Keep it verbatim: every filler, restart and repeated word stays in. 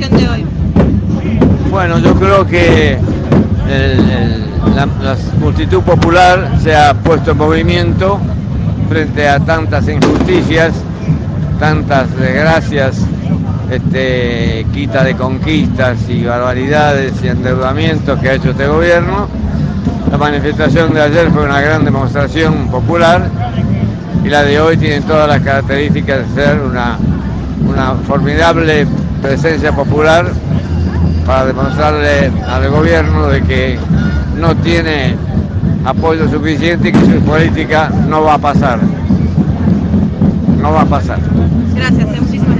manifestación de hoy? Bueno, yo creo que el, el, la, la multitud popular se ha puesto en movimiento frente a tantas injusticias, tantas desgracias, este, quita de conquistas y barbaridades y endeudamientos que ha hecho este gobierno. La manifestación de ayer fue una gran demostración popular y la de hoy tiene todas las características de ser una, una formidable presencia popular para demostrarle al gobierno de que no tiene apoyo suficiente y que su política no va a pasar. No va a pasar. Gracias.